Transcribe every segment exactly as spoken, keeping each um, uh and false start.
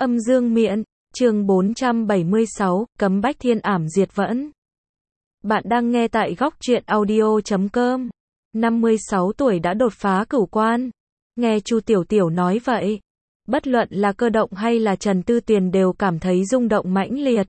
Âm dương miện, chương bốn trăm bảy mươi sáu, cấm bách thiên ảm diệt vẫn. Bạn đang nghe tại góc truyện audio chấm com. năm mươi sáu tuổi đã đột phá cửu quan. Nghe Chu Tiểu Tiểu nói vậy, bất luận là Cơ Động hay là Trần Tư Tuyền đều cảm thấy rung động mãnh liệt.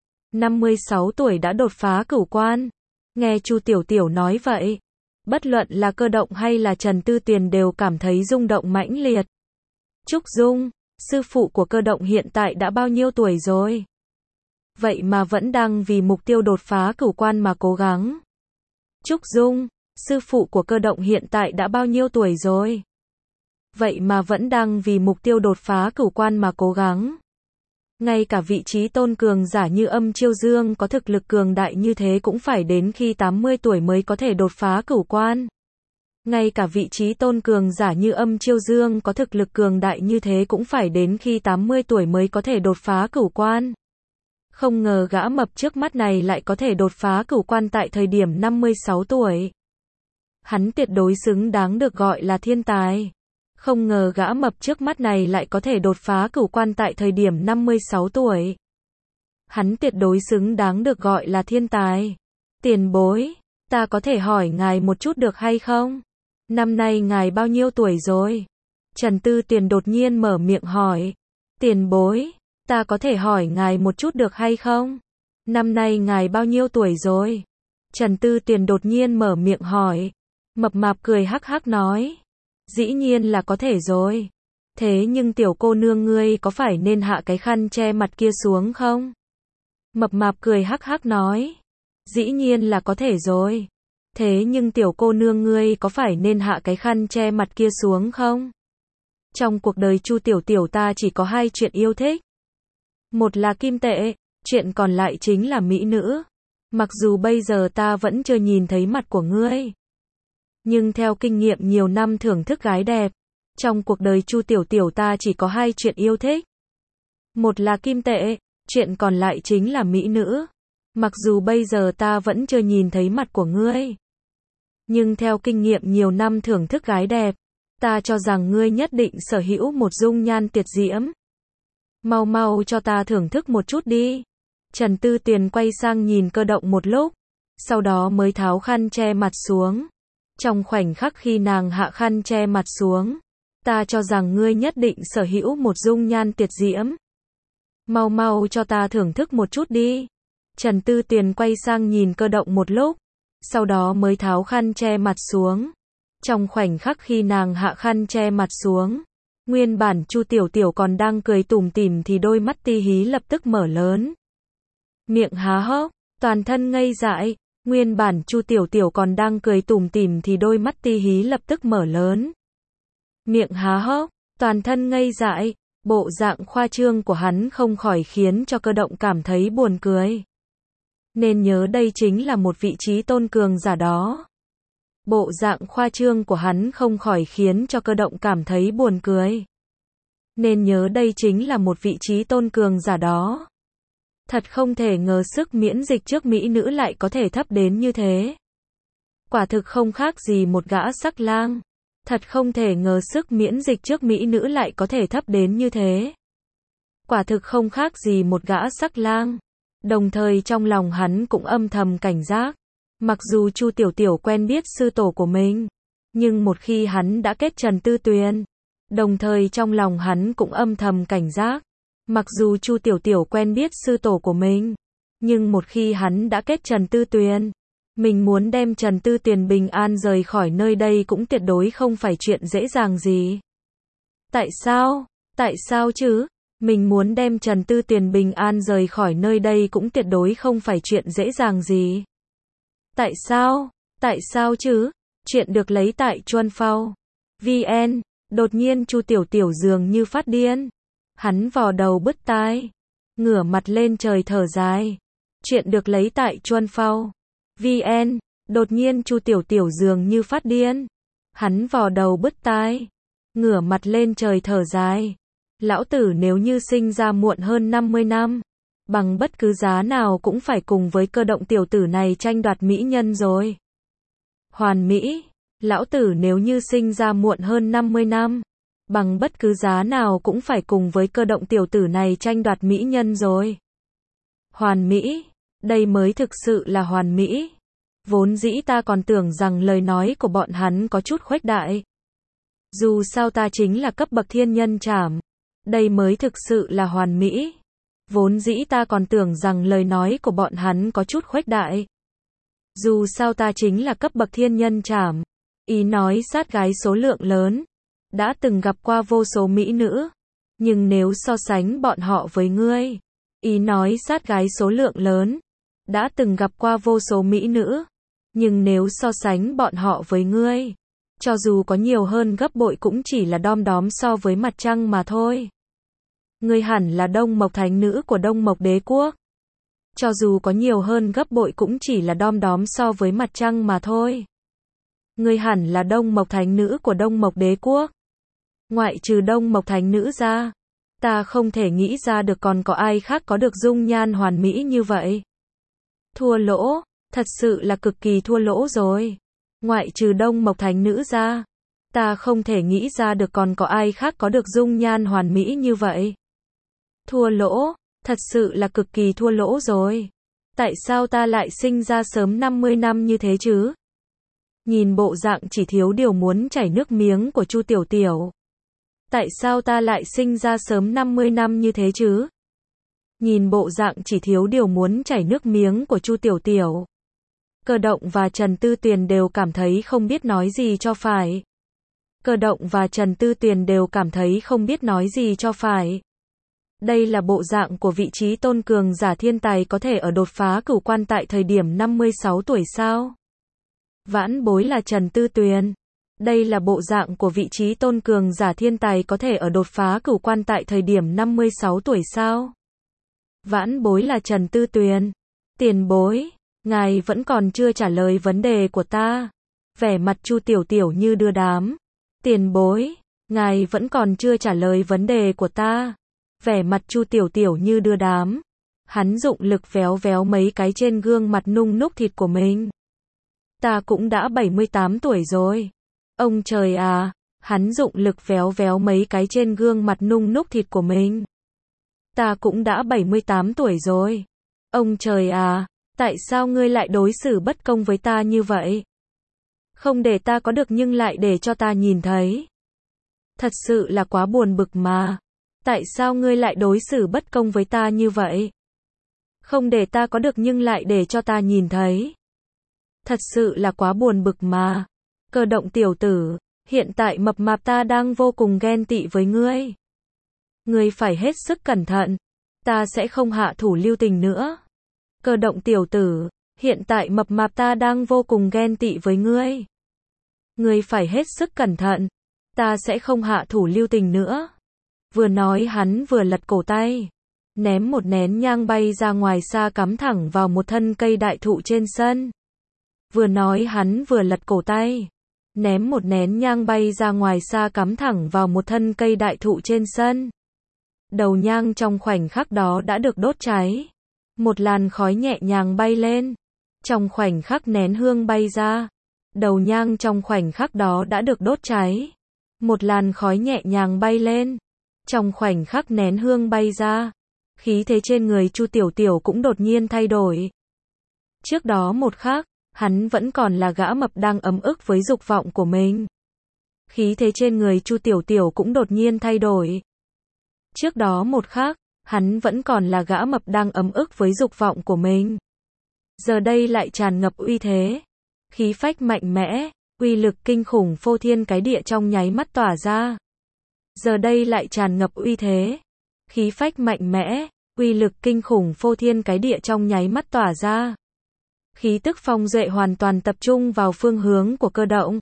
năm mươi sáu tuổi đã đột phá cửu quan. Nghe Chu Tiểu Tiểu nói vậy, bất luận là Cơ Động hay là Trần Tư Tuyền đều cảm thấy rung động mãnh liệt. Trúc Dung, sư phụ của Cơ Động hiện tại đã bao nhiêu tuổi rồi? Vậy mà vẫn đang vì mục tiêu đột phá cửu quan mà cố gắng. Trúc Dung, sư phụ của Cơ Động hiện tại đã bao nhiêu tuổi rồi? Vậy mà vẫn đang vì mục tiêu đột phá cửu quan mà cố gắng. Ngay cả vị trí tôn cường giả như Âm Chiêu Dương có thực lực cường đại như thế cũng phải đến khi tám mươi tuổi mới có thể đột phá cửu quan. Ngay cả vị trí tôn cường giả như Âm Chiêu Dương có thực lực cường đại như thế cũng phải đến khi tám mươi tuổi mới có thể đột phá cửu quan. Không ngờ gã mập trước mắt này lại có thể đột phá cửu quan tại thời điểm năm mươi sáu tuổi. Hắn tuyệt đối xứng đáng được gọi là thiên tài. Không ngờ gã mập trước mắt này lại có thể đột phá cửu quan tại thời điểm năm mươi sáu tuổi. Hắn tuyệt đối xứng đáng được gọi là thiên tài. Tiền bối, ta có thể hỏi ngài một chút được hay không? Năm nay ngài bao nhiêu tuổi rồi? Trần Tư Tuyền đột nhiên mở miệng hỏi. Tiền bối, ta có thể hỏi ngài một chút được hay không? Năm nay ngài bao nhiêu tuổi rồi? Trần Tư Tuyền đột nhiên mở miệng hỏi. Mập mạp cười hắc hắc nói. Dĩ nhiên là có thể rồi. Thế nhưng tiểu cô nương ngươi có phải nên hạ cái khăn che mặt kia xuống không? Mập mạp cười hắc hắc nói. Dĩ nhiên là có thể rồi. Thế nhưng tiểu cô nương ngươi có phải nên hạ cái khăn che mặt kia xuống không? Trong cuộc đời Chu Tiểu Tiểu ta chỉ có hai chuyện yêu thích. Một là kim tệ, chuyện còn lại chính là mỹ nữ. Mặc dù bây giờ ta vẫn chưa nhìn thấy mặt của ngươi, nhưng theo kinh nghiệm nhiều năm thưởng thức gái đẹp, trong cuộc đời Chu Tiểu Tiểu ta chỉ có hai chuyện yêu thích. Một là kim tệ, chuyện còn lại chính là mỹ nữ. Mặc dù bây giờ ta vẫn chưa nhìn thấy mặt của ngươi, nhưng theo kinh nghiệm nhiều năm thưởng thức gái đẹp, ta cho rằng ngươi nhất định sở hữu một dung nhan tuyệt diễm. Mau mau cho ta thưởng thức một chút đi. Trần Tư Tuyền quay sang nhìn Cơ Động một lúc, sau đó mới tháo khăn che mặt xuống. Trong khoảnh khắc khi nàng hạ khăn che mặt xuống, ta cho rằng ngươi nhất định sở hữu một dung nhan tuyệt diễm. Mau mau cho ta thưởng thức một chút đi. Trần Tư Tuyền quay sang nhìn Cơ Động một lúc, sau đó mới tháo khăn che mặt xuống. Trong khoảnh khắc khi nàng hạ khăn che mặt xuống, nguyên bản Chu Tiểu Tiểu còn đang cười tủm tỉm thì đôi mắt ti hí lập tức mở lớn. Miệng há hốc, toàn thân ngây dại, nguyên bản Chu Tiểu Tiểu còn đang cười tủm tỉm thì đôi mắt ti hí lập tức mở lớn. Miệng há hốc, toàn thân ngây dại, bộ dạng khoa trương của hắn không khỏi khiến cho Cơ Động cảm thấy buồn cười. Nên nhớ đây chính là một vị trí tôn cường giả đó. Bộ dạng khoa trương của hắn không khỏi khiến cho Cơ Động cảm thấy buồn cười. Nên nhớ đây chính là một vị trí tôn cường giả đó. Thật không thể ngờ sức miễn dịch trước mỹ nữ lại có thể thấp đến như thế. Quả thực không khác gì một gã sắc lang. Thật không thể ngờ sức miễn dịch trước mỹ nữ lại có thể thấp đến như thế. Quả thực không khác gì một gã sắc lang. Đồng thời trong lòng hắn cũng âm thầm cảnh giác. Mặc dù Chu Tiểu Tiểu quen biết sư tổ của mình, nhưng một khi hắn đã kết Trần Tư Tuyền, đồng thời trong lòng hắn cũng âm thầm cảnh giác. Mặc dù Chu Tiểu Tiểu quen biết sư tổ của mình, nhưng một khi hắn đã kết Trần Tư Tuyền, mình muốn đem Trần Tư Tuyền bình an rời khỏi nơi đây cũng tuyệt đối không phải chuyện dễ dàng gì. Tại sao? Tại sao chứ? Mình muốn đem Trần Tư Tuyền bình an rời khỏi nơi đây cũng tuyệt đối không phải chuyện dễ dàng gì. Tại sao? Tại sao chứ? Chuyện được lấy tại Chuan Phao. vê en. Đột nhiên Chu Tiểu Tiểu dường như phát điên. Hắn vò đầu bứt tai, ngửa mặt lên trời thở dài. Chuyện được lấy tại Chuan Phao. vê en. Đột nhiên Chu Tiểu Tiểu dường như phát điên. Hắn vò đầu bứt tai, ngửa mặt lên trời thở dài. Lão tử nếu như sinh ra muộn hơn năm mươi năm, bằng bất cứ giá nào cũng phải cùng với Cơ Động tiểu tử này tranh đoạt mỹ nhân rồi. Hoàn mỹ, lão tử nếu như sinh ra muộn hơn năm mươi năm, bằng bất cứ giá nào cũng phải cùng với Cơ Động tiểu tử này tranh đoạt mỹ nhân rồi. Hoàn mỹ, đây mới thực sự là hoàn mỹ. Vốn dĩ ta còn tưởng rằng lời nói của bọn hắn có chút khuếch đại. Dù sao ta chính là cấp bậc thiên nhân trảm. Đây mới thực sự là hoàn mỹ. Vốn dĩ ta còn tưởng rằng lời nói của bọn hắn có chút khuếch đại. Dù sao ta chính là cấp bậc thiên nhân trảm. Ý nói sát gái số lượng lớn. Đã từng gặp qua vô số mỹ nữ. Nhưng nếu so sánh bọn họ với ngươi. Ý nói sát gái số lượng lớn. Đã từng gặp qua vô số mỹ nữ. Nhưng nếu so sánh bọn họ với ngươi. Cho dù có nhiều hơn gấp bội cũng chỉ là đom đóm so với mặt trăng mà thôi. Ngươi hẳn là Đông Mộc thánh nữ của Đông Mộc đế quốc. Cho dù có nhiều hơn gấp bội cũng chỉ là đom đóm so với mặt trăng mà thôi. Ngươi hẳn là Đông Mộc thánh nữ của Đông Mộc đế quốc. Ngoại trừ Đông Mộc thánh nữ ra, ta không thể nghĩ ra được còn có ai khác có được dung nhan hoàn mỹ như vậy. Thua lỗ, thật sự là cực kỳ thua lỗ rồi. Ngoại trừ Đông Mộc thánh nữ ra, ta không thể nghĩ ra được còn có ai khác có được dung nhan hoàn mỹ như vậy. Thua lỗ, thật sự là cực kỳ thua lỗ rồi. Tại sao ta lại sinh ra sớm năm mươi năm như thế chứ? Nhìn bộ dạng chỉ thiếu điều muốn chảy nước miếng của Chu Tiểu Tiểu. Tại sao ta lại sinh ra sớm năm mươi năm như thế chứ? Nhìn bộ dạng chỉ thiếu điều muốn chảy nước miếng của Chu Tiểu Tiểu. Cơ Động và Trần Tư Tuyền đều cảm thấy không biết nói gì cho phải. Cơ Động và Trần Tư Tuyền đều cảm thấy không biết nói gì cho phải. Đây là bộ dạng của vị trí tôn cường giả thiên tài có thể ở đột phá cửu quan tại thời điểm năm mươi sáu tuổi sao? Vãn bối là Trần Tư Tuyền. Đây là bộ dạng của vị trí tôn cường giả thiên tài có thể ở đột phá cửu quan tại thời điểm năm mươi sáu tuổi sao? Vãn bối là Trần Tư Tuyền. Tiền bối, ngài vẫn còn chưa trả lời vấn đề của ta. Vẻ mặt Chu Tiểu Tiểu như đưa đám. Tiền bối, ngài vẫn còn chưa trả lời vấn đề của ta. Vẻ mặt Chu Tiểu Tiểu như đưa đám. Hắn dụng lực véo véo mấy cái trên gương mặt nung núc thịt của mình. Ta cũng đã bảy mươi tám tuổi rồi. Ông trời à, hắn dụng lực véo véo mấy cái trên gương mặt nung núc thịt của mình. Ta cũng đã bảy mươi tám tuổi rồi. Ông trời à, tại sao ngươi lại đối xử bất công với ta như vậy? Không để ta có được nhưng lại để cho ta nhìn thấy. Thật sự là quá buồn bực mà. Tại sao ngươi lại đối xử bất công với ta như vậy? Không để ta có được nhưng lại để cho ta nhìn thấy. Thật sự là quá buồn bực mà. Cơ Động tiểu tử, hiện tại mập mạp ta đang vô cùng ghen tị với ngươi. Ngươi phải hết sức cẩn thận. Ta sẽ không hạ thủ lưu tình nữa. Cơ Động tiểu tử, hiện tại mập mạp ta đang vô cùng ghen tị với ngươi. Ngươi phải hết sức cẩn thận. Ta sẽ không hạ thủ lưu tình nữa. Vừa nói hắn vừa lật cổ tay. Ném một nén nhang bay ra ngoài xa cắm thẳng vào một thân cây đại thụ trên sân. Vừa nói hắn vừa lật cổ tay. Ném một nén nhang bay ra ngoài xa cắm thẳng vào một thân cây đại thụ trên sân. Đầu nhang trong khoảnh khắc đó đã được đốt cháy. Một làn khói nhẹ nhàng bay lên. Trong khoảnh khắc nén hương bay ra. Đầu nhang trong khoảnh khắc đó đã được đốt cháy. Một làn khói nhẹ nhàng bay lên. Trong khoảnh khắc nén hương bay ra. Khí thế trên người Chu Tiểu Tiểu cũng đột nhiên thay đổi. Trước đó một khắc, hắn vẫn còn là gã mập đang ấm ức với dục vọng của mình. Khí thế trên người Chu Tiểu Tiểu cũng đột nhiên thay đổi. Trước đó một khắc, hắn vẫn còn là gã mập đang ấm ức với dục vọng của mình. Giờ đây lại tràn ngập uy thế. Khí phách mạnh mẽ, uy lực kinh khủng phô thiên cái địa trong nháy mắt tỏa ra. Giờ đây lại tràn ngập uy thế. Khí phách mạnh mẽ, uy lực kinh khủng phô thiên cái địa trong nháy mắt tỏa ra. Khí tức phong duệ hoàn toàn tập trung vào phương hướng của Cơ Động.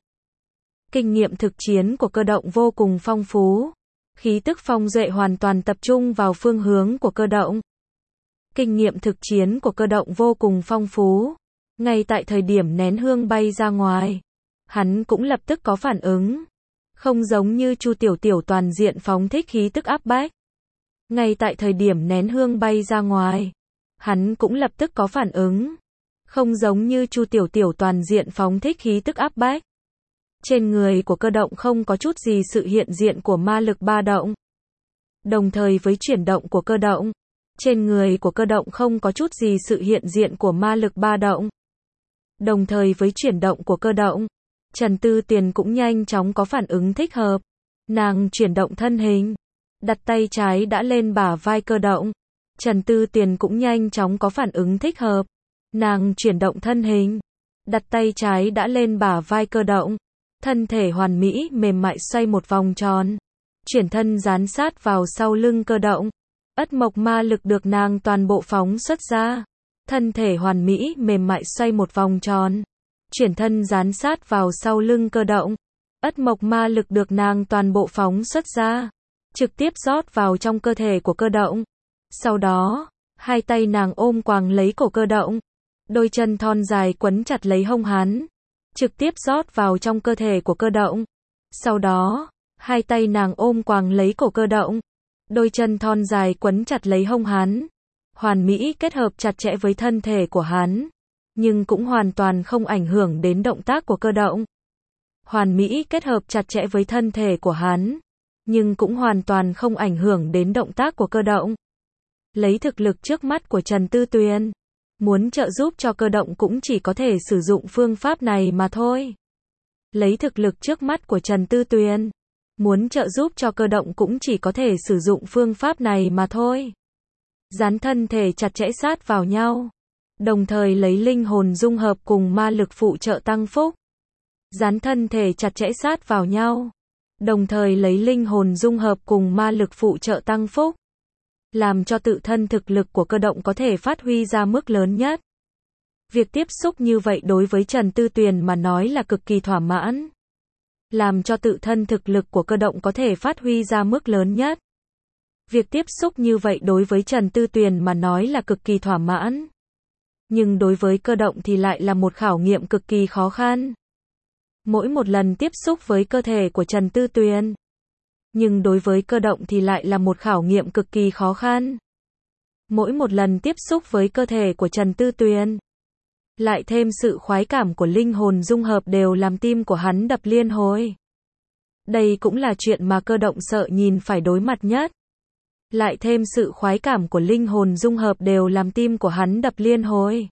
Kinh nghiệm thực chiến của Cơ Động vô cùng phong phú. Khí tức phong duệ hoàn toàn tập trung vào phương hướng của Cơ Động. Kinh nghiệm thực chiến của Cơ Động vô cùng phong phú. Ngay tại thời điểm nén hương bay ra ngoài, hắn cũng lập tức có phản ứng. Không giống như Chu Tiểu Tiểu toàn diện phóng thích khí tức áp bách. Ngay tại thời điểm nén hương bay ra ngoài, hắn cũng lập tức có phản ứng. Không giống như Chu Tiểu Tiểu toàn diện phóng thích khí tức áp bách. Trên người của cơ động không có chút gì sự hiện diện của ma lực ba động. Đồng thời với chuyển động của cơ động, trên người của cơ động không có chút gì sự hiện diện của ma lực ba động. Đồng thời với chuyển động của cơ động, Trần Tư Tiền cũng nhanh chóng có phản ứng thích hợp. Nàng chuyển động thân hình, đặt tay trái đã lên bả vai cơ động. Trần Tư Tiền cũng nhanh chóng có phản ứng thích hợp. Nàng chuyển động thân hình, đặt tay trái đã lên bả vai cơ động. Thân thể hoàn mỹ mềm mại xoay một vòng tròn. Chuyển thân dán sát vào sau lưng cơ động. Ất mộc ma lực được nàng toàn bộ phóng xuất ra. Thân thể hoàn mỹ mềm mại xoay một vòng tròn. Chuyển thân dán sát vào sau lưng cơ động. Ất mộc ma lực được nàng toàn bộ phóng xuất ra. Trực tiếp rót vào trong cơ thể của cơ động. Sau đó, hai tay nàng ôm quàng lấy cổ cơ động. Đôi chân thon dài quấn chặt lấy hông hắn. Trực tiếp rót vào trong cơ thể của cơ động. Sau đó, hai tay nàng ôm quàng lấy cổ cơ động. Đôi chân thon dài quấn chặt lấy hông hắn. Hoàn mỹ kết hợp chặt chẽ với thân thể của hắn. Nhưng cũng hoàn toàn không ảnh hưởng đến động tác của cơ động. Hoàn mỹ kết hợp chặt chẽ với thân thể của hắn. Nhưng cũng hoàn toàn không ảnh hưởng đến động tác của cơ động. Lấy thực lực trước mắt của Trần Tư Tuyền, muốn trợ giúp cho cơ động cũng chỉ có thể sử dụng phương pháp này mà thôi. Lấy thực lực trước mắt của Trần Tư Tuyền, muốn trợ giúp cho cơ động cũng chỉ có thể sử dụng phương pháp này mà thôi. Dán thân thể chặt chẽ sát vào nhau, đồng thời lấy linh hồn dung hợp cùng ma lực phụ trợ tăng phúc. Dán thân thể chặt chẽ sát vào nhau, đồng thời lấy linh hồn dung hợp cùng ma lực phụ trợ tăng phúc. Làm cho tự thân thực lực của cơ động có thể phát huy ra mức lớn nhất. Việc tiếp xúc như vậy đối với Trần Tư Tuyền mà nói là cực kỳ thỏa mãn. Làm cho tự thân thực lực của cơ động có thể phát huy ra mức lớn nhất. Việc tiếp xúc như vậy đối với Trần Tư Tuyền mà nói là cực kỳ thỏa mãn. Nhưng đối với cơ động thì lại là một khảo nghiệm cực kỳ khó khăn. Mỗi một lần tiếp xúc với cơ thể của Trần Tư Tuyền, nhưng đối với cơ động thì lại là một khảo nghiệm cực kỳ khó khăn. Mỗi một lần tiếp xúc với cơ thể của Trần Tư Tuyền, lại thêm sự khoái cảm của linh hồn dung hợp đều làm tim của hắn đập liên hồi. Đây cũng là chuyện mà cơ động sợ nhìn phải đối mặt nhất. Lại thêm sự khoái cảm của linh hồn dung hợp đều làm tim của hắn đập liên hồi.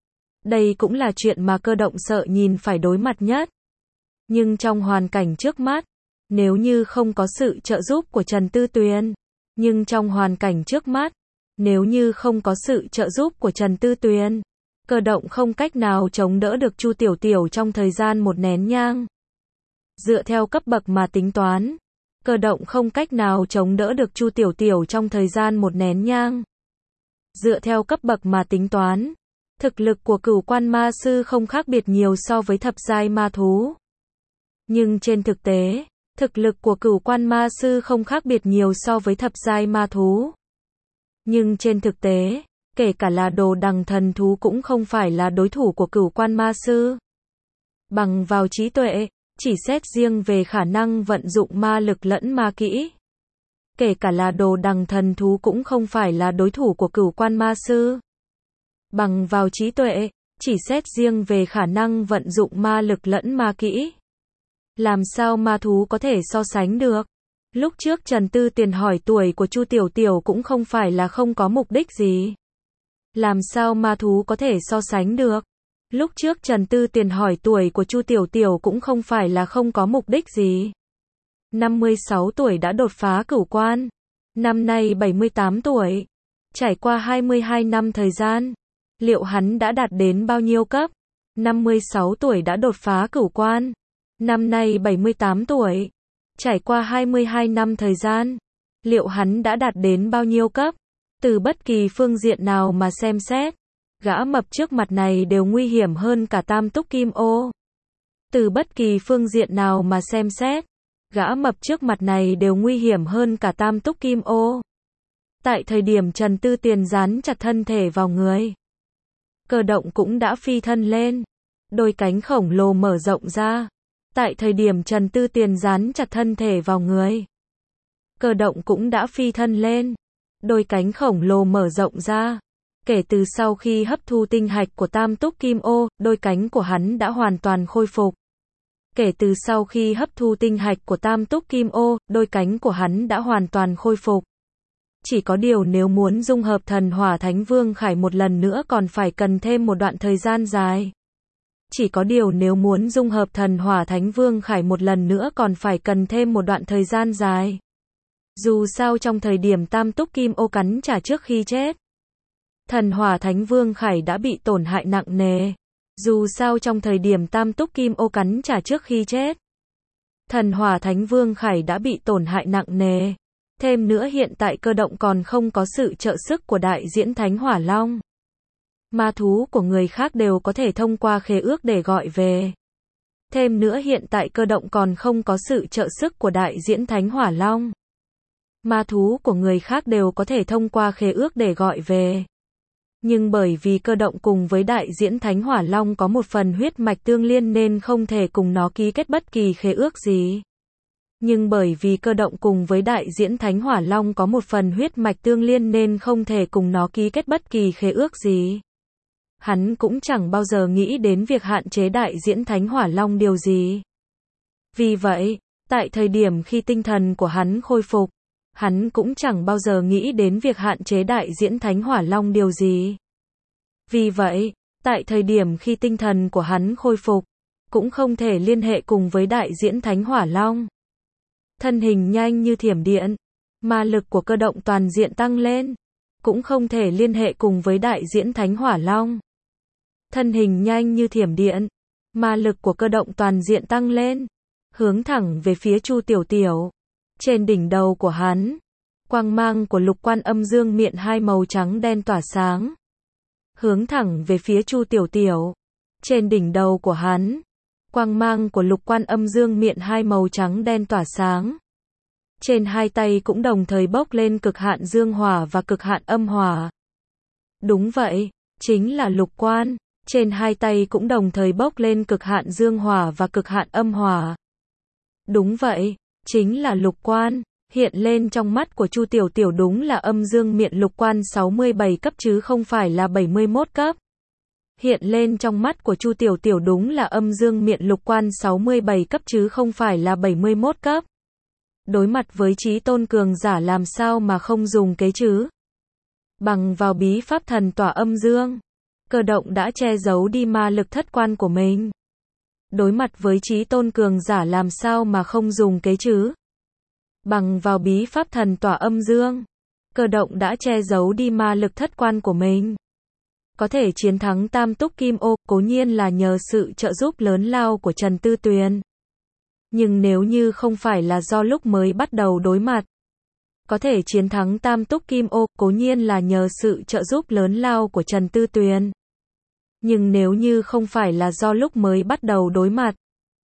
Đây cũng là chuyện mà cơ động sợ nhìn phải đối mặt nhất. Nhưng trong hoàn cảnh trước mắt, nếu như không có sự trợ giúp của Trần Tư Tuyền, nhưng trong hoàn cảnh trước mắt, nếu như không có sự trợ giúp của Trần Tư Tuyền, cơ động không cách nào chống đỡ được Chu Tiểu Tiểu trong thời gian một nén nhang. Dựa theo cấp bậc mà tính toán, cơ động không cách nào chống đỡ được Chu Tiểu Tiểu trong thời gian một nén nhang. Dựa theo cấp bậc mà tính toán, thực lực của Cửu Quan Ma Sư không khác biệt nhiều so với thập giai ma thú. Nhưng trên thực tế, thực lực của Cửu Quan Ma Sư không khác biệt nhiều so với thập giai ma thú. Nhưng trên thực tế, kể cả là Đồ Đằng Thần Thú cũng không phải là đối thủ của Cửu Quan Ma Sư. Bằng vào trí tuệ, chỉ xét riêng về khả năng vận dụng ma lực lẫn ma kỹ, kể cả là Đồ Đằng Thần Thú cũng không phải là đối thủ của Cửu Quan Ma Sư. Bằng vào trí tuệ, chỉ xét riêng về khả năng vận dụng ma lực lẫn ma kỹ, làm sao ma thú có thể so sánh được? Lúc trước Trần Tư Tiền hỏi tuổi của Chu Tiểu Tiểu cũng không phải là không có mục đích gì. Làm sao ma thú có thể so sánh được? Lúc trước Trần Tư Tiền hỏi tuổi của Chu Tiểu Tiểu cũng không phải là không có mục đích gì. năm mươi sáu tuổi đã đột phá cửu quan. Năm nay bảy mươi tám tuổi. Trải qua hai mươi hai năm thời gian. Liệu hắn đã đạt đến bao nhiêu cấp? năm mươi sáu tuổi đã đột phá cửu quan. Năm nay bảy mươi tám tuổi. Trải qua hai mươi hai năm thời gian. Liệu hắn đã đạt đến bao nhiêu cấp? Từ bất kỳ phương diện nào mà xem xét, gã mập trước mặt này đều nguy hiểm hơn cả Tam Túc Kim Ô. Từ bất kỳ phương diện nào mà xem xét, gã mập trước mặt này đều nguy hiểm hơn cả Tam Túc Kim Ô. Tại thời điểm Trần Tư Tiền dán chặt thân thể vào người, cơ động cũng đã phi thân lên. Đôi cánh khổng lồ mở rộng ra. Tại thời điểm Trần Tư Tiền dán chặt thân thể vào người, cơ động cũng đã phi thân lên. Đôi cánh khổng lồ mở rộng ra. Kể từ sau khi hấp thu tinh hạch của Tam Túc Kim Ô, đôi cánh của hắn đã hoàn toàn khôi phục. Kể từ sau khi hấp thu tinh hạch của Tam Túc Kim Ô, đôi cánh của hắn đã hoàn toàn khôi phục. Chỉ có điều nếu muốn dung hợp thần hỏa Thánh Vương Khải một lần nữa còn phải cần thêm một đoạn thời gian dài. Chỉ có điều nếu muốn dung hợp thần hỏa Thánh Vương Khải một lần nữa còn phải cần thêm một đoạn thời gian dài. Dù sao trong thời điểm Tam Túc Kim Ô cắn trả trước khi chết, thần hỏa Thánh Vương Khải đã bị tổn hại nặng nề. Dù sao trong thời điểm Tam Túc Kim Ô cắn trả trước khi chết, thần hỏa Thánh Vương Khải đã bị tổn hại nặng nề. Thêm nữa hiện tại Cơ Động còn không có sự trợ sức của đại diễn Thánh Hỏa Long. Ma thú của người khác đều có thể thông qua khế ước để gọi về. Thêm nữa hiện tại Cơ Động còn không có sự trợ sức của đại diễn Thánh Hỏa Long. Ma thú của người khác đều có thể thông qua khế ước để gọi về. Nhưng bởi vì Cơ Động cùng với đại diễn Thánh Hỏa Long có một phần huyết mạch tương liên nên không thể cùng nó ký kết bất kỳ khế ước gì. Nhưng bởi vì Cơ Động cùng với đại diễn Thánh Hỏa Long có một phần huyết mạch tương liên nên không thể cùng nó ký kết bất kỳ khế ước gì. Hắn cũng chẳng bao giờ nghĩ đến việc hạn chế đại diễn Thánh Hỏa Long điều gì. Vì vậy, tại thời điểm khi tinh thần của hắn khôi phục, hắn cũng chẳng bao giờ nghĩ đến việc hạn chế đại diễn Thánh Hỏa Long điều gì. Vì vậy, tại thời điểm khi tinh thần của hắn khôi phục, cũng không thể liên hệ cùng với đại diễn Thánh Hỏa Long. Thân hình nhanh như thiểm điện, ma lực của Cơ Động toàn diện tăng lên, cũng không thể liên hệ cùng với đại diễn Thánh Hỏa Long. Thân hình nhanh như thiểm điện, ma lực của Cơ Động toàn diện tăng lên, hướng thẳng về phía Chu Tiểu Tiểu. Trên đỉnh đầu của hắn, quang mang của Lục Quan Âm Dương Miện hai màu trắng đen tỏa sáng, hướng thẳng về phía Chu Tiểu Tiểu. Trên đỉnh đầu của hắn, quang mang của Lục Quan Âm Dương Miện hai màu trắng đen tỏa sáng. Trên hai tay cũng đồng thời bốc lên cực hạn dương hỏa và cực hạn âm hỏa. Đúng vậy, chính là Lục Quan. Trên hai tay cũng đồng thời bốc lên cực hạn dương hỏa và cực hạn âm hỏa. Đúng vậy, chính là Lục Quan. Hiện lên trong mắt của Chu Tiểu Tiểu đúng là âm dương miện Lục Quan sáu mươi bảy cấp chứ không phải là bảy mươi mốt cấp. Hiện lên trong mắt của Chu Tiểu Tiểu đúng là âm dương miện Lục Quan sáu mươi bảy cấp chứ không phải là bảy mươi mốt cấp. Đối mặt với chí tôn cường giả làm sao mà không dùng kế chứ? Bằng vào bí pháp thần tỏa âm dương, Cơ Động đã che giấu đi ma lực thất quan của mình. Đối mặt với chí tôn cường giả làm sao mà không dùng kế chứ? Bằng vào bí pháp thần tỏa âm dương, Cơ Động đã che giấu đi ma lực thất quan của mình. Có thể chiến thắng Tam Túc Kim Ô, cố nhiên là nhờ sự trợ giúp lớn lao của Trần Tư Tuyền. Nhưng nếu như không phải là do lúc mới bắt đầu đối mặt, có thể chiến thắng Tam Túc Kim Ô, cố nhiên là nhờ sự trợ giúp lớn lao của Trần Tư Tuyền. Nhưng nếu như không phải là do lúc mới bắt đầu đối mặt,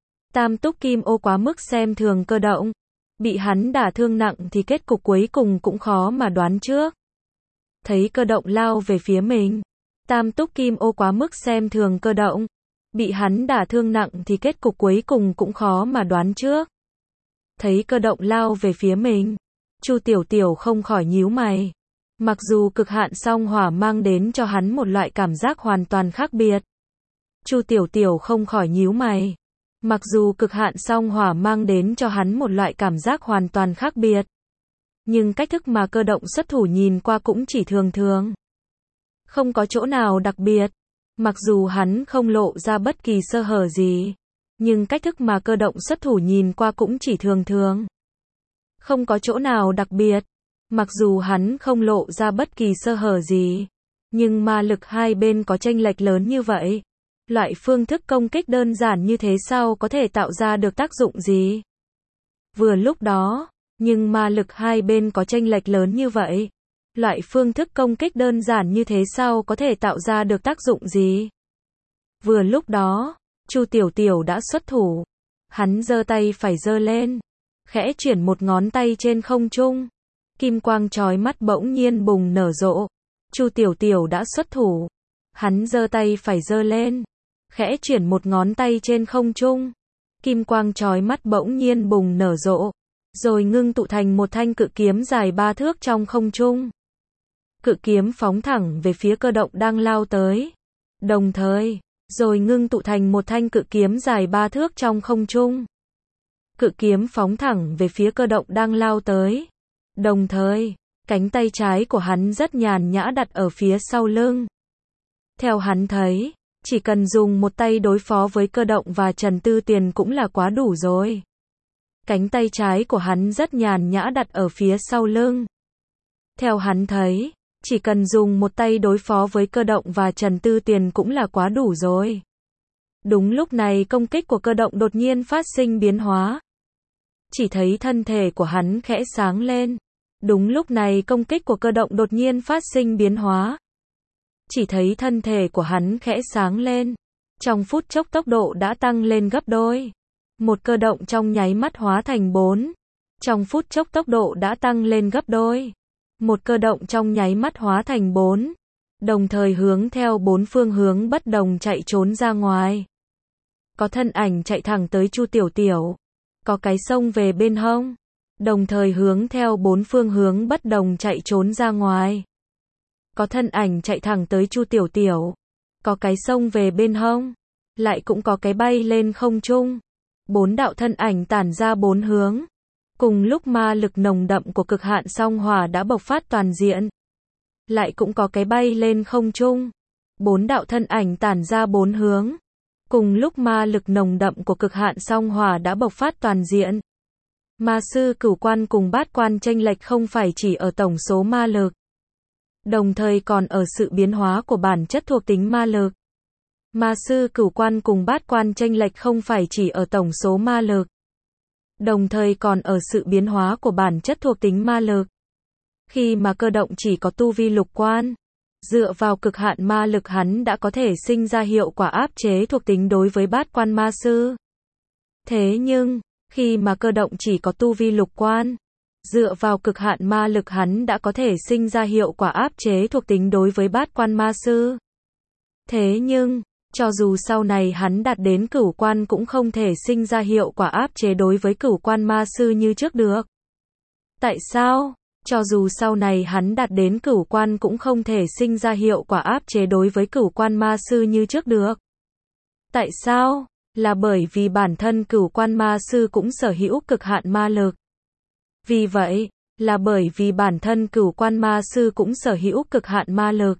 Tam Túc Kim Ô quá mức xem thường Cơ Động, bị hắn đả thương nặng thì kết cục cuối cùng cũng khó mà đoán trước. Thấy Cơ Động lao về phía mình, Tam Túc Kim Ô quá mức xem thường Cơ Động, bị hắn đả thương nặng thì kết cục cuối cùng cũng khó mà đoán trước. Thấy Cơ Động lao về phía mình, Chu Tiểu Tiểu không khỏi nhíu mày. Mặc dù cực hạn song hỏa mang đến cho hắn một loại cảm giác hoàn toàn khác biệt. Chu Tiểu Tiểu không khỏi nhíu mày. Mặc dù cực hạn song hỏa mang đến cho hắn một loại cảm giác hoàn toàn khác biệt. Nhưng cách thức mà Cơ Động xuất thủ nhìn qua cũng chỉ thường thường. Không có chỗ nào đặc biệt. Mặc dù hắn không lộ ra bất kỳ sơ hở gì. Nhưng cách thức mà Cơ Động xuất thủ nhìn qua cũng chỉ thường thường. Không có chỗ nào đặc biệt. Mặc dù hắn không lộ ra bất kỳ sơ hở gì. Nhưng ma lực hai bên có chênh lệch lớn như vậy. Loại phương thức công kích đơn giản như thế sao có thể tạo ra được tác dụng gì? Vừa lúc đó, nhưng ma lực hai bên có chênh lệch lớn như vậy. Loại phương thức công kích đơn giản như thế sao có thể tạo ra được tác dụng gì? Vừa lúc đó, Chu Tiểu Tiểu đã xuất thủ. Hắn giơ tay phải giơ lên, khẽ chuyển một ngón tay trên không trung. Kim quang chói mắt bỗng nhiên bùng nở rộ. Chu Tiểu Tiểu đã xuất thủ. Hắn giơ tay phải giơ lên, khẽ chuyển một ngón tay trên không trung. Kim quang chói mắt bỗng nhiên bùng nở rộ, rồi ngưng tụ thành một thanh cự kiếm dài ba thước trong không trung. Cự kiếm phóng thẳng về phía Cơ Động đang lao tới. Đồng thời, rồi ngưng tụ thành một thanh cự kiếm dài ba thước trong không trung. Cự kiếm phóng thẳng về phía cơ động đang lao tới. Đồng thời, cánh tay trái của hắn rất nhàn nhã đặt ở phía sau lưng. Theo hắn thấy, chỉ cần dùng một tay đối phó với cơ động và Trần Tư Tiền cũng là quá đủ rồi. Cánh tay trái của hắn rất nhàn nhã đặt ở phía sau lưng. Theo hắn thấy, chỉ cần dùng một tay đối phó với cơ động và Trần Tư Tiền cũng là quá đủ rồi. Đúng lúc này công kích của cơ động đột nhiên phát sinh biến hóa. Chỉ thấy thân thể của hắn khẽ sáng lên. Đúng lúc này công kích của cơ động đột nhiên phát sinh biến hóa. Chỉ thấy thân thể của hắn khẽ sáng lên. Trong phút chốc tốc độ đã tăng lên gấp đôi. Một cơ động trong nháy mắt hóa thành bốn. Trong phút chốc tốc độ đã tăng lên gấp đôi. Một cơ động trong nháy mắt hóa thành bốn. Đồng thời hướng theo bốn phương hướng bất đồng chạy trốn ra ngoài. Có thân ảnh chạy thẳng tới Chu Tiểu Tiểu. Có cái xông về bên hông. Đồng thời hướng theo bốn phương hướng bất đồng chạy trốn ra ngoài. Có thân ảnh chạy thẳng tới Chu Tiểu Tiểu. Có cái xông về bên hông. Lại cũng có cái bay lên không trung. Bốn đạo thân ảnh tản ra bốn hướng. Cùng lúc ma lực nồng đậm của cực hạn song hỏa đã bộc phát toàn diện. Lại cũng có cái bay lên không trung. Bốn đạo thân ảnh tản ra bốn hướng. Cùng lúc ma lực nồng đậm của cực hạn song hỏa đã bộc phát toàn diện. Ma sư cửu quan cùng bát quan chênh lệch không phải chỉ ở tổng số ma lực. Đồng thời còn ở sự biến hóa của bản chất thuộc tính ma lực. Ma sư cửu quan cùng bát quan chênh lệch không phải chỉ ở tổng số ma lực. Đồng thời còn ở sự biến hóa của bản chất thuộc tính ma lực. Khi mà cơ động chỉ có tu vi lục quan, dựa vào cực hạn ma lực hắn đã có thể sinh ra hiệu quả áp chế thuộc tính đối với bát quan ma sư. Thế nhưng, khi mà cơ động chỉ có tu vi lục quan, dựa vào cực hạn ma lực hắn đã có thể sinh ra hiệu quả áp chế thuộc tính đối với bát quan ma sư. Thế nhưng, cho dù sau này hắn đạt đến cửu quan cũng không thể sinh ra hiệu quả áp chế đối với cửu quan ma sư như trước được. Tại sao? Cho dù sau này hắn đạt đến cửu quan cũng không thể sinh ra hiệu quả áp chế đối với cửu quan ma sư như trước được. Tại sao? Là bởi vì bản thân cửu quan ma sư cũng sở hữu cực hạn ma lực. Vì vậy, là bởi vì bản thân cửu quan ma sư cũng sở hữu cực hạn ma lực.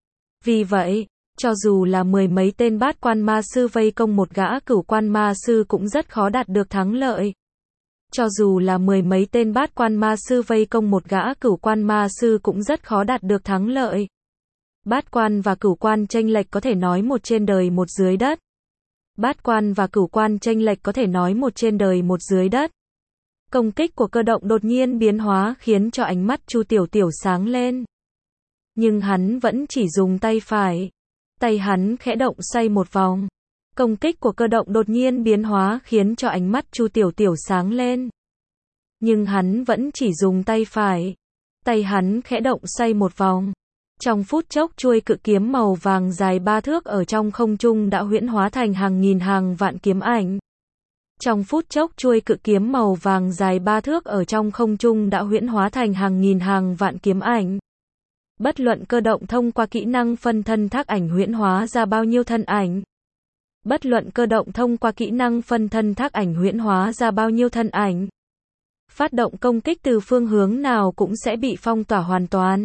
Vì vậy, cho dù là mười mấy tên bát quan ma sư vây công một gã cửu quan ma sư cũng rất khó đạt được thắng lợi. Cho dù là mười mấy tên bát quan ma sư vây công một gã cửu quan ma sư cũng rất khó đạt được thắng lợi. Bát quan và cửu quan chênh lệch có thể nói một trên đời một dưới đất. Bát quan và cửu quan chênh lệch có thể nói một trên đời một dưới đất. Công kích của cơ động đột nhiên biến hóa khiến cho ánh mắt Chu Tiểu Tiểu sáng lên. Nhưng hắn vẫn chỉ dùng tay phải. Tay hắn khẽ động xoay một vòng. Công kích của cơ động đột nhiên biến hóa khiến cho ánh mắt Chu Tiểu Tiểu sáng lên. Nhưng hắn vẫn chỉ dùng tay phải. Tay hắn khẽ động xoay một vòng. Trong phút chốc chuôi cự kiếm màu vàng dài ba thước ở trong không trung đã huyễn hóa thành hàng nghìn hàng vạn kiếm ảnh. Trong phút chốc chuôi cự kiếm màu vàng dài ba thước ở trong không trung đã huyễn hóa thành hàng nghìn hàng vạn kiếm ảnh. Bất luận cơ động thông qua kỹ năng phân thân thác ảnh huyễn hóa ra bao nhiêu thân ảnh. Bất luận cơ động thông qua kỹ năng phân thân thác ảnh huyễn hóa ra bao nhiêu thân ảnh. Phát động công kích từ phương hướng nào cũng sẽ bị phong tỏa hoàn toàn.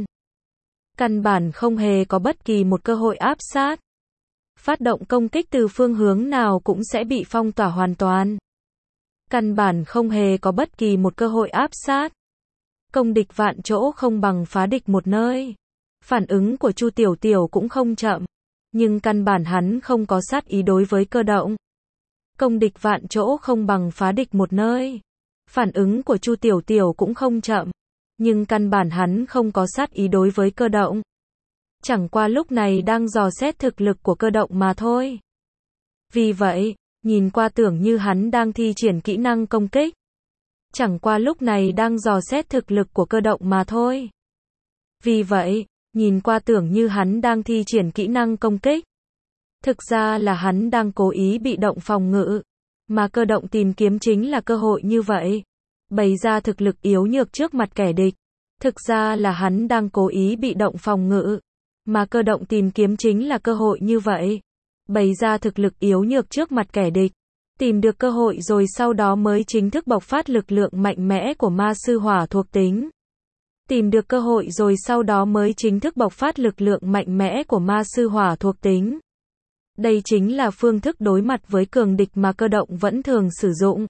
Căn bản không hề có bất kỳ một cơ hội áp sát. Phát động công kích từ phương hướng nào cũng sẽ bị phong tỏa hoàn toàn. Căn bản không hề có bất kỳ một cơ hội áp sát. Công địch vạn chỗ không bằng phá địch một nơi. Phản ứng của Chu Tiểu Tiểu cũng không chậm. Nhưng căn bản hắn không có sát ý đối với cơ động. Công địch vạn chỗ không bằng phá địch một nơi. Phản ứng của Chu Tiểu Tiểu cũng không chậm. Nhưng căn bản hắn không có sát ý đối với cơ động. Chẳng qua lúc này đang dò xét thực lực của cơ động mà thôi. Vì vậy, nhìn qua tưởng như hắn đang thi triển kỹ năng công kích. Chẳng qua lúc này đang dò xét thực lực của cơ động mà thôi. Vì vậy, nhìn qua tưởng như hắn đang thi triển kỹ năng công kích. Thực ra là hắn đang cố ý bị động phòng ngự. Mà cơ động tìm kiếm chính là cơ hội như vậy. Bày ra thực lực yếu nhược trước mặt kẻ địch. Thực ra là hắn đang cố ý bị động phòng ngự. Mà cơ động tìm kiếm chính là cơ hội như vậy. bày ra thực lực yếu nhược trước mặt kẻ địch. Tìm được cơ hội rồi sau đó mới chính thức bộc phát lực lượng mạnh mẽ của ma sư hỏa thuộc tính. Tìm được cơ hội rồi sau đó mới chính thức bộc phát lực lượng mạnh mẽ của ma sư hỏa thuộc tính. Đây chính là phương thức đối mặt với cường địch mà cơ động vẫn thường sử dụng.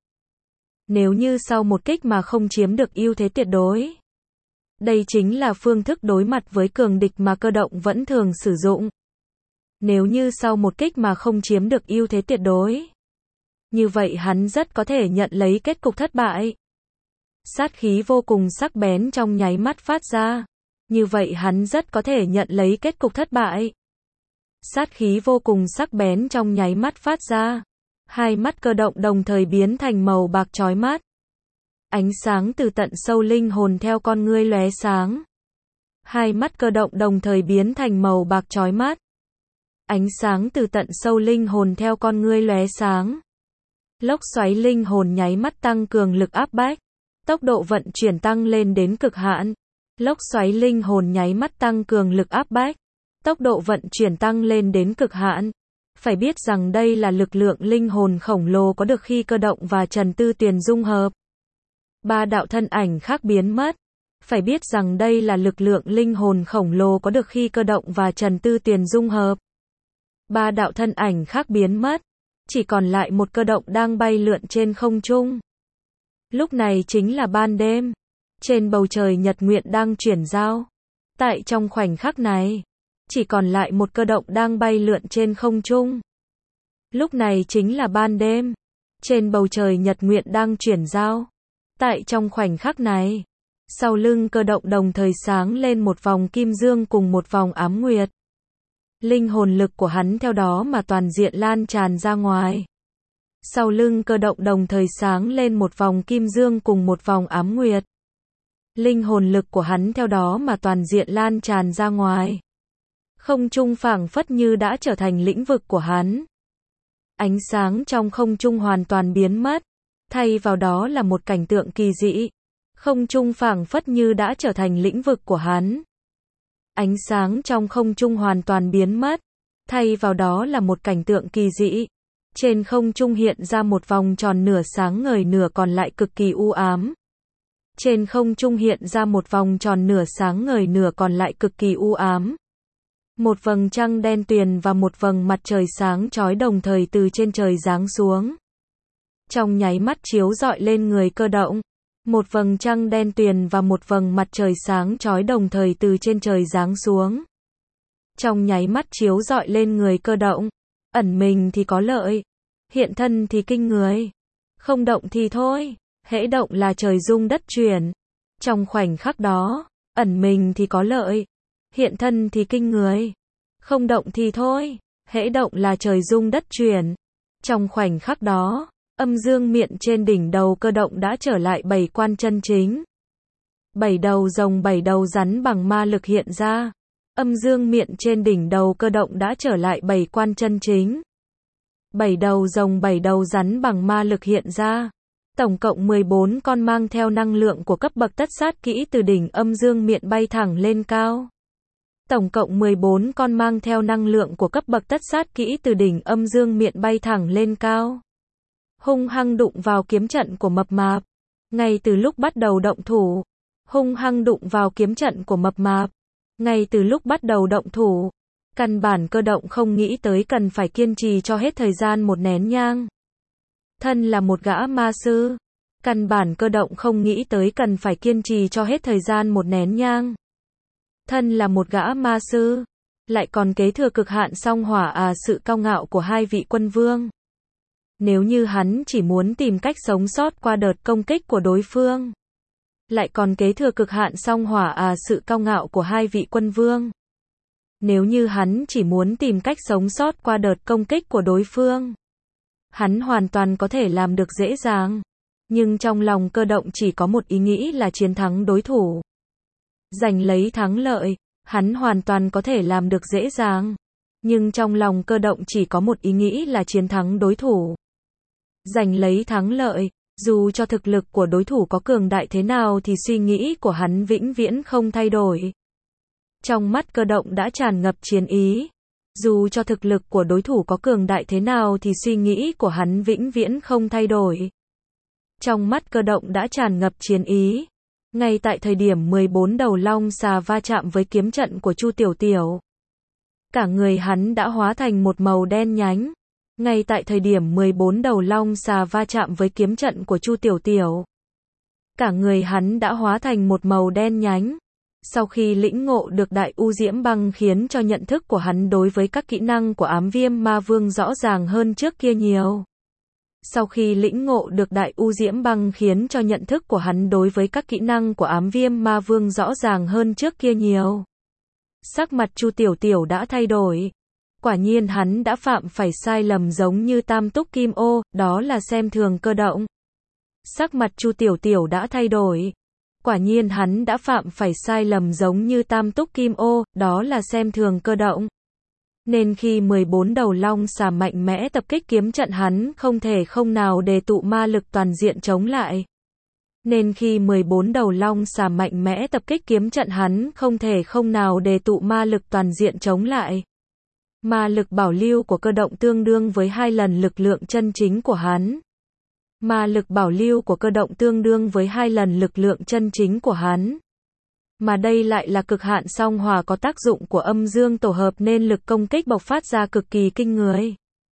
Nếu như sau một kích mà không chiếm được ưu thế tuyệt đối. Đây chính là phương thức đối mặt với cường địch mà cơ động vẫn thường sử dụng. Nếu như sau một kích mà không chiếm được ưu thế tuyệt đối. Như vậy hắn rất có thể nhận lấy kết cục thất bại. Sát khí vô cùng sắc bén trong nháy mắt phát ra. Như vậy hắn rất có thể nhận lấy kết cục thất bại. Sát khí vô cùng sắc bén trong nháy mắt phát ra. Hai mắt cơ động đồng thời biến thành màu bạc chói mắt. Ánh sáng từ tận sâu linh hồn theo con ngươi lóe sáng. Hai mắt cơ động đồng thời biến thành màu bạc chói mắt. Ánh sáng từ tận sâu linh hồn theo con ngươi lóe sáng. Lốc xoáy linh hồn nháy mắt tăng cường lực áp bách. Tốc độ vận chuyển tăng lên đến cực hạn. Lốc xoáy linh hồn nháy mắt tăng cường lực áp bách. Tốc độ vận chuyển tăng lên đến cực hạn. Phải biết rằng đây là lực lượng linh hồn khổng lồ có được khi cơ động và Trần Tư Tuyền dung hợp. Ba đạo thân ảnh khác biến mất. Phải biết rằng đây là lực lượng linh hồn khổng lồ có được khi cơ động và Trần Tư Tuyền dung hợp. Ba đạo thân ảnh khác biến mất. Chỉ còn lại một cơ động đang bay lượn trên không trung. Lúc này chính là ban đêm. Trên bầu trời nhật nguyện đang chuyển giao. Tại trong khoảnh khắc này, chỉ còn lại một cơ động đang bay lượn trên không trung. Lúc này chính là ban đêm. Trên bầu trời nhật nguyện đang chuyển giao. Tại trong khoảnh khắc này, sau lưng cơ động đồng thời sáng lên một vòng kim dương cùng một vòng ám nguyệt. Linh hồn lực của hắn theo đó mà toàn diện lan tràn ra ngoài. Sau lưng cơ động đồng thời sáng lên một vòng kim dương cùng một vòng ám nguyệt. Linh hồn lực của hắn theo đó mà toàn diện lan tràn ra ngoài. Không trung phảng phất như đã trở thành lĩnh vực của hắn. Ánh sáng trong không trung hoàn toàn biến mất. Thay vào đó là một cảnh tượng kỳ dị. Không trung phảng phất như đã trở thành lĩnh vực của hắn. Ánh sáng trong không trung hoàn toàn biến mất. Thay vào đó là một cảnh tượng kỳ dị. Trên không trung hiện ra một vòng tròn nửa sáng ngời nửa còn lại cực kỳ u ám. Trên không trung hiện ra một vòng tròn nửa sáng ngời nửa còn lại cực kỳ u ám. Một vầng trăng đen tuyền và một vầng mặt trời sáng chói đồng thời từ trên trời giáng xuống. Trong nháy mắt chiếu rọi lên người cơ động. Một vầng trăng đen tuyền và một vầng mặt trời sáng chói đồng thời từ trên trời giáng xuống. Trong nháy mắt chiếu rọi lên người cơ động. Ẩn mình thì có lợi. Hiện thân thì kinh người. Không động thì thôi. Hễ động là trời rung đất chuyển. Trong khoảnh khắc đó, ẩn mình thì có lợi. Hiện thân thì kinh người. Không động thì thôi. Hễ động là trời rung đất chuyển. Trong khoảnh khắc đó, âm dương miện trên đỉnh đầu cơ động đã trở lại bảy quan chân chính. Bảy đầu rồng bảy đầu rắn bằng ma lực hiện ra. Âm dương miện trên đỉnh đầu cơ động đã trở lại bảy quan chân chính. Bảy đầu rồng bảy đầu rắn bằng ma lực hiện ra. Tổng cộng mười bốn con mang theo năng lượng của cấp bậc tất sát kỹ từ đỉnh âm dương miện bay thẳng lên cao. Tổng cộng mười bốn con mang theo năng lượng của cấp bậc tất sát kỹ từ đỉnh âm dương miện bay thẳng lên cao. Hung hăng đụng vào kiếm trận của mập mạp. Ngay từ lúc bắt đầu động thủ. Hung hăng đụng vào kiếm trận của mập mạp. Ngay từ lúc bắt đầu động thủ. Căn bản cơ động không nghĩ tới cần phải kiên trì cho hết thời gian một nén nhang. Thân là một gã ma sư. Căn bản cơ động không nghĩ tới cần phải kiên trì cho hết thời gian một nén nhang. Thân là một gã ma sư. Lại còn kế thừa cực hạn song hỏa à sự cao ngạo của hai vị quân vương. Nếu như hắn chỉ muốn tìm cách sống sót qua đợt công kích của đối phương. Lại còn kế thừa cực hạn song hỏa à sự cao ngạo của hai vị quân vương. Nếu như hắn chỉ muốn tìm cách sống sót qua đợt công kích của đối phương. Hắn hoàn toàn có thể làm được dễ dàng. Nhưng trong lòng cơ động chỉ có một ý nghĩ là chiến thắng đối thủ. Giành lấy thắng lợi, hắn hoàn toàn có thể làm được dễ dàng. Nhưng trong lòng cơ động chỉ có một ý nghĩ là chiến thắng đối thủ. Giành lấy thắng lợi, dù cho thực lực của đối thủ có cường đại thế nào thì suy nghĩ của hắn vĩnh viễn không thay đổi. Trong mắt cơ động đã tràn ngập chiến ý. Dù cho thực lực của đối thủ có cường đại thế nào thì suy nghĩ của hắn vĩnh viễn không thay đổi. Trong mắt Cơ Động đã tràn ngập chiến ý. Ngay tại thời điểm mười bốn đầu long xà va chạm với kiếm trận của Chu Tiểu Tiểu, cả người hắn đã hóa thành một màu đen nhánh. Ngay tại thời điểm mười bốn đầu long xà va chạm với kiếm trận của Chu Tiểu Tiểu, cả người hắn đã hóa thành một màu đen nhánh. Sau khi lĩnh ngộ được Đại U Diễm Băng khiến cho nhận thức của hắn đối với các kỹ năng của Ám Viêm Ma Vương rõ ràng hơn trước kia nhiều. Sau khi lĩnh ngộ được Đại U Diễm Băng khiến cho nhận thức của hắn đối với các kỹ năng của Ám Viêm Ma Vương rõ ràng hơn trước kia nhiều. Sắc mặt Chu Tiểu Tiểu đã thay đổi. Quả nhiên hắn đã phạm phải sai lầm giống như Tam Túc Kim Ô, đó là xem thường Cơ Động. Sắc mặt Chu Tiểu Tiểu đã thay đổi. Quả nhiên hắn đã phạm phải sai lầm giống như Tam Túc Kim Ô, đó là xem thường Cơ Động. Nên khi mười bốn đầu long xà mạnh mẽ tập kích kiếm trận hắn không thể không nào đề tụ ma lực toàn diện chống lại. Nên khi mười bốn đầu long xà mạnh mẽ tập kích kiếm trận hắn không thể không nào đề tụ ma lực toàn diện chống lại. Ma lực bảo lưu của Cơ Động tương đương với hai lần lực lượng chân chính của hắn. Ma lực bảo lưu của Cơ Động tương đương với hai lần lực lượng chân chính của hắn. Mà đây lại là cực hạn song hòa có tác dụng của âm dương tổ hợp nên lực công kích bộc phát ra cực kỳ kinh người.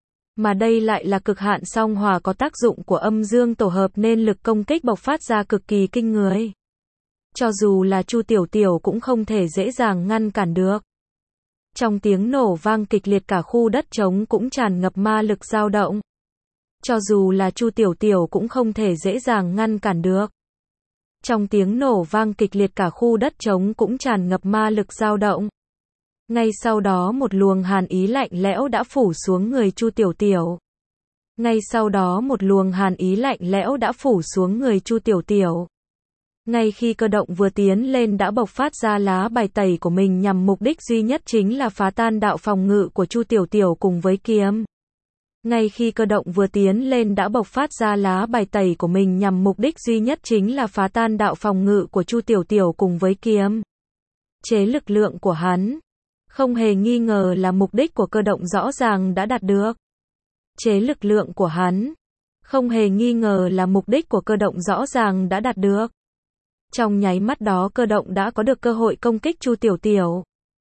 Mà đây lại là cực hạn song hòa có tác dụng của âm dương tổ hợp nên lực công kích bộc phát ra cực kỳ kinh người. Cho dù là Chu Tiểu Tiểu cũng không thể dễ dàng ngăn cản được. Trong tiếng nổ vang kịch liệt cả khu đất trống cũng tràn ngập ma lực dao động. Cho dù là Chu Tiểu Tiểu cũng không thể dễ dàng ngăn cản được. Trong tiếng nổ vang kịch liệt cả khu đất trống cũng tràn ngập ma lực dao động. Ngay sau đó một luồng hàn ý lạnh lẽo đã phủ xuống người Chu Tiểu Tiểu. Ngay sau đó một luồng hàn ý lạnh lẽo đã phủ xuống người Chu Tiểu Tiểu. Ngay khi Cơ Động vừa tiến lên đã bộc phát ra lá bài tẩy của mình nhằm mục đích duy nhất chính là phá tan đạo phòng ngự của Chu Tiểu Tiểu cùng với kiếm. Ngay khi Cơ Động vừa tiến lên đã bộc phát ra lá bài tẩy của mình nhằm mục đích duy nhất chính là phá tan đạo phòng ngự của Chu Tiểu Tiểu cùng với kiếm. Chế lực lượng của hắn. Không hề nghi ngờ là mục đích của Cơ Động rõ ràng đã đạt được. Chế lực lượng của hắn. Không hề nghi ngờ là mục đích của Cơ Động rõ ràng đã đạt được. Trong nháy mắt đó Cơ Động đã có được cơ hội công kích Chu Tiểu Tiểu.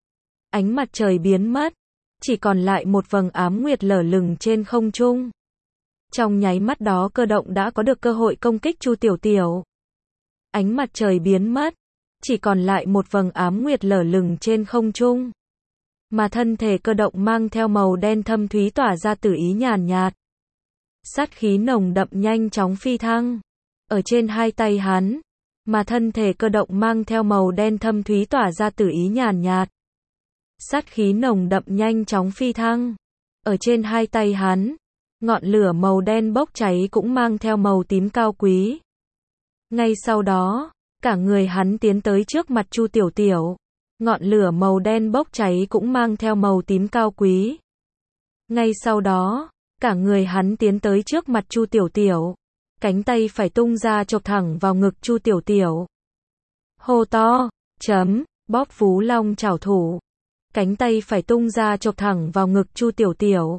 Ánh mặt trời biến mất. Chỉ còn lại một vầng ám nguyệt lở lửng trên không trung. Trong nháy mắt đó Cơ Động đã có được cơ hội công kích Chu Tiểu Tiểu. Ánh mặt trời biến mất. Chỉ còn lại một vầng ám nguyệt lở lửng trên không trung. Mà thân thể Cơ Động mang theo màu đen thâm thúy tỏa ra tử ý nhàn nhạt. Sát khí nồng đậm nhanh chóng phi thăng. Ở trên hai tay hắn. Mà thân thể Cơ Động mang theo màu đen thâm thúy tỏa ra tử ý nhàn nhạt. Sát khí nồng đậm nhanh chóng phi thăng. Ở trên hai tay hắn, ngọn lửa màu đen bốc cháy cũng mang theo màu tím cao quý. Ngay sau đó, cả người hắn tiến tới trước mặt Chu Tiểu Tiểu. Ngọn lửa màu đen bốc cháy cũng mang theo màu tím cao quý. Ngay sau đó, cả người hắn tiến tới trước mặt Chu Tiểu Tiểu. Cánh tay phải tung ra chộp thẳng vào ngực Chu Tiểu Tiểu. Hô to, chấm, bóp Vú Long chảo thủ. Cánh tay phải tung ra chộp thẳng vào ngực Chu Tiểu Tiểu.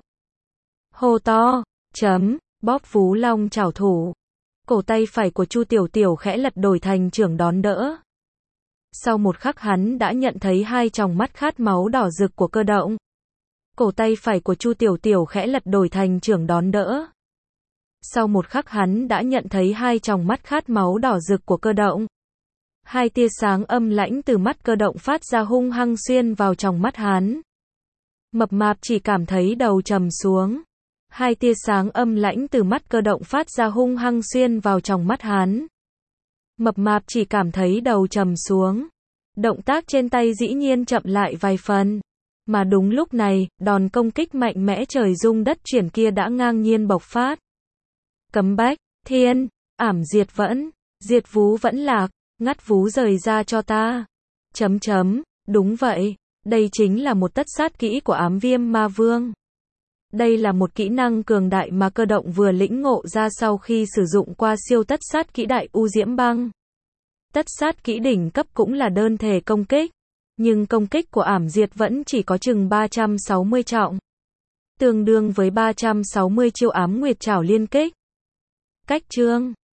Hô to, chấm, bóp Vú Long chảo thủ. Cổ tay phải của Chu Tiểu Tiểu khẽ lật đổi thành chưởng đón đỡ. Sau một khắc hắn đã nhận thấy hai tròng mắt khát máu đỏ rực của Cơ Động. Cổ tay phải của Chu Tiểu Tiểu khẽ lật đổi thành chưởng đón đỡ. Sau một khắc hắn đã nhận thấy hai tròng mắt khát máu đỏ rực của Cơ Động. Hai tia sáng âm lãnh từ mắt Cơ Động phát ra hung hăng xuyên vào trong mắt hắn. Mập mạp chỉ cảm thấy đầu trầm xuống. Hai tia sáng âm lãnh từ mắt Cơ Động phát ra hung hăng xuyên vào trong mắt hắn. Mập mạp chỉ cảm thấy đầu trầm xuống. Động tác trên tay dĩ nhiên chậm lại vài phần. Mà đúng lúc này, đòn công kích mạnh mẽ trời rung đất chuyển kia đã ngang nhiên bộc phát. Cấm bách, thiên, ảm diệt vẫn, diệt vú vẫn lạc. Ngắt vú rời ra cho ta. Chấm chấm, đúng vậy, đây chính là một tất sát kỹ của Ám Viêm Ma Vương. Đây là một kỹ năng cường đại mà Cơ Động vừa lĩnh ngộ ra sau khi sử dụng qua siêu tất sát kỹ Đại U Diễm Băng. Tất sát kỹ đỉnh cấp cũng là đơn thể công kích. Nhưng công kích của ảm diệt vẫn chỉ có chừng ba trăm sáu mươi trọng. Tương đương với ba trăm sáu mươi chiêu ám nguyệt trảo liên kích. Cách chương